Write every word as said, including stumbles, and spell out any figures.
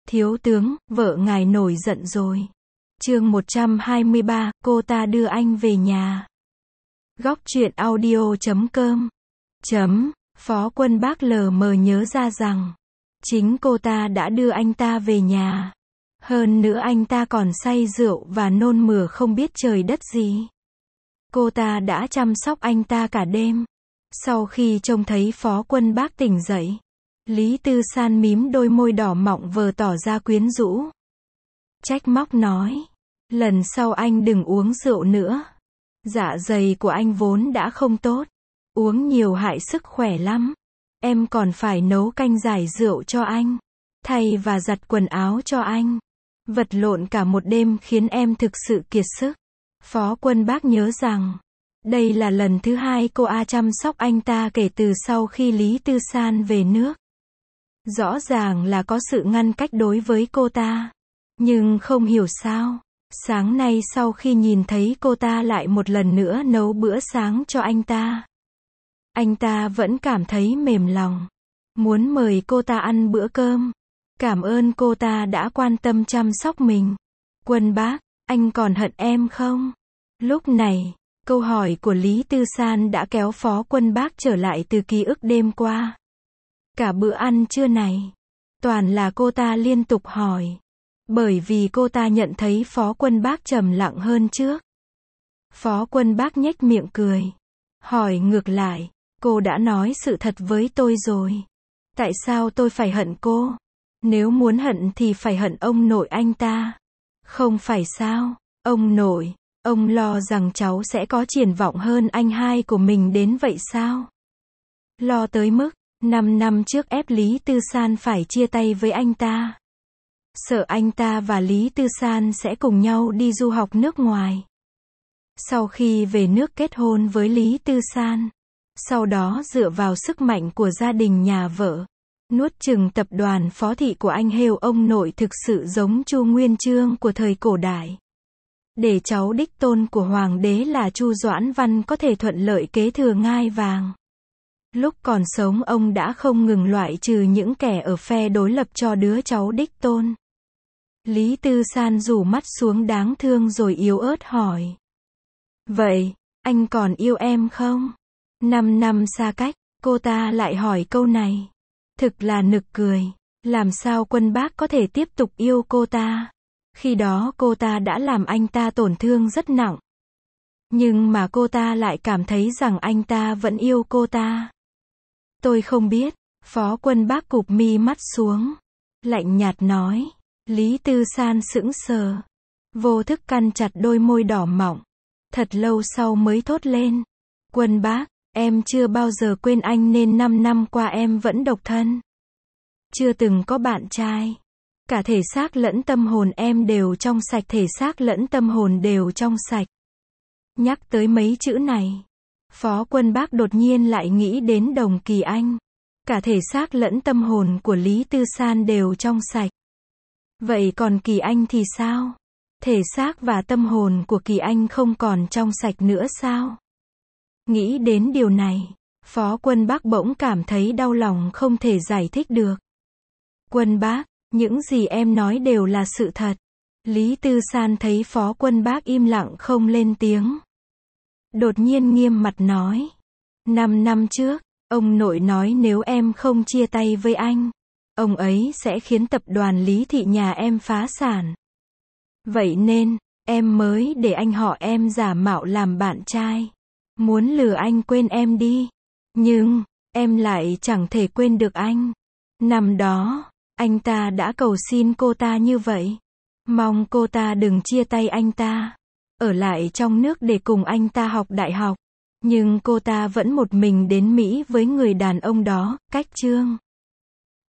Thiếu tướng, vợ ngài nổi giận rồi. Chương một trăm hai mươi ba, cô ta đưa anh về nhà. Góc truyện audio chấm com. Chấm, Phó Quân Bác lờ mờ nhớ ra rằng, chính cô ta đã đưa anh ta về nhà. Hơn nữa anh ta còn say rượu và nôn mửa không biết trời đất gì. Cô ta đã chăm sóc anh ta cả đêm. Sau khi trông thấy Phó Quân Bác tỉnh dậy, Lý Tư San mím đôi môi đỏ mọng vờ tỏ ra quyến rũ. Trách móc nói, lần sau anh đừng uống rượu nữa. Dạ dày của anh vốn đã không tốt. Uống nhiều hại sức khỏe lắm. Em còn phải nấu canh giải rượu cho anh. Thay và giặt quần áo cho anh. Vật lộn cả một đêm khiến em thực sự kiệt sức. Phó Quân Bác nhớ rằng, đây là lần thứ hai cô A chăm sóc anh ta kể từ sau khi Lý Tư San về nước. Rõ ràng là có sự ngăn cách đối với cô ta. Nhưng không hiểu sao, sáng nay sau khi nhìn thấy cô ta lại một lần nữa nấu bữa sáng cho anh ta, anh ta vẫn cảm thấy mềm lòng. Muốn mời cô ta ăn bữa cơm. Cảm ơn cô ta đã quan tâm chăm sóc mình. Quân Bác, anh còn hận em không? Lúc này, câu hỏi của Lý Tư San đã kéo Phó Quân Bác trở lại từ ký ức đêm qua. Cả bữa ăn trưa này, toàn là cô ta liên tục hỏi. Bởi vì cô ta nhận thấy Phó Quân Bác trầm lặng hơn trước. Phó Quân Bác nhếch miệng cười. Hỏi ngược lại, cô đã nói sự thật với tôi rồi. Tại sao tôi phải hận cô? Nếu muốn hận thì phải hận ông nội anh ta. Không phải sao? Ông nội, ông lo rằng cháu sẽ có triển vọng hơn anh hai của mình đến vậy sao? Lo tới mức, năm năm trước ép Lý Tư San phải chia tay với anh ta. Sợ anh ta và Lý Tư San sẽ cùng nhau đi du học nước ngoài. Sau khi về nước kết hôn với Lý Tư San. Sau đó dựa vào sức mạnh của gia đình nhà vợ, nuốt chửng tập đoàn phó thị của anh Hêu. Ông nội thực sự giống Chu Nguyên Chương của thời cổ đại. Để cháu đích tôn của hoàng đế là Chu Doãn Văn có thể thuận lợi kế thừa ngai vàng. Lúc còn sống ông đã không ngừng loại trừ những kẻ ở phe đối lập cho đứa cháu đích tôn. Lý Tư San rủ mắt xuống đáng thương rồi yếu ớt hỏi. Vậy, anh còn yêu em không? Năm năm xa cách, cô ta lại hỏi câu này. Thực là nực cười. Làm sao Quân Bác có thể tiếp tục yêu cô ta? Khi đó cô ta đã làm anh ta tổn thương rất nặng. Nhưng mà cô ta lại cảm thấy rằng anh ta vẫn yêu cô ta. Tôi không biết. Phó Quân Bác cụp mi mắt xuống. Lạnh nhạt nói. Lý Tư San sững sờ. Vô thức cắn chặt đôi môi đỏ mọng. Thật lâu sau mới thốt lên. Quân Bác, em chưa bao giờ quên anh nên năm năm qua em vẫn độc thân. Chưa từng có bạn trai. Cả thể xác lẫn tâm hồn em đều trong sạch. Thể xác lẫn tâm hồn đều trong sạch. Nhắc tới mấy chữ này, Phó Quân Bác đột nhiên lại nghĩ đến Đồng Kỳ Anh. Cả thể xác lẫn tâm hồn của Lý Tư San đều trong sạch. Vậy còn Kỳ Anh thì sao? Thể xác và tâm hồn của Kỳ Anh không còn trong sạch nữa sao? Nghĩ đến điều này, Phó Quân Bác bỗng cảm thấy đau lòng không thể giải thích được. Quân Bác, những gì em nói đều là sự thật. Lý Tư San thấy Phó Quân Bác im lặng không lên tiếng. Đột nhiên nghiêm mặt nói. Năm năm trước, ông nội nói nếu em không chia tay với anh, ông ấy sẽ khiến tập đoàn Lý thị nhà em phá sản. Vậy nên, em mới để anh họ em giả mạo làm bạn trai. Muốn lừa anh quên em đi. Nhưng, em lại chẳng thể quên được anh. Năm đó, anh ta đã cầu xin cô ta như vậy. Mong cô ta đừng chia tay anh ta. Ở lại trong nước để cùng anh ta học đại học. Nhưng cô ta vẫn một mình đến Mỹ với người đàn ông đó, cách chương.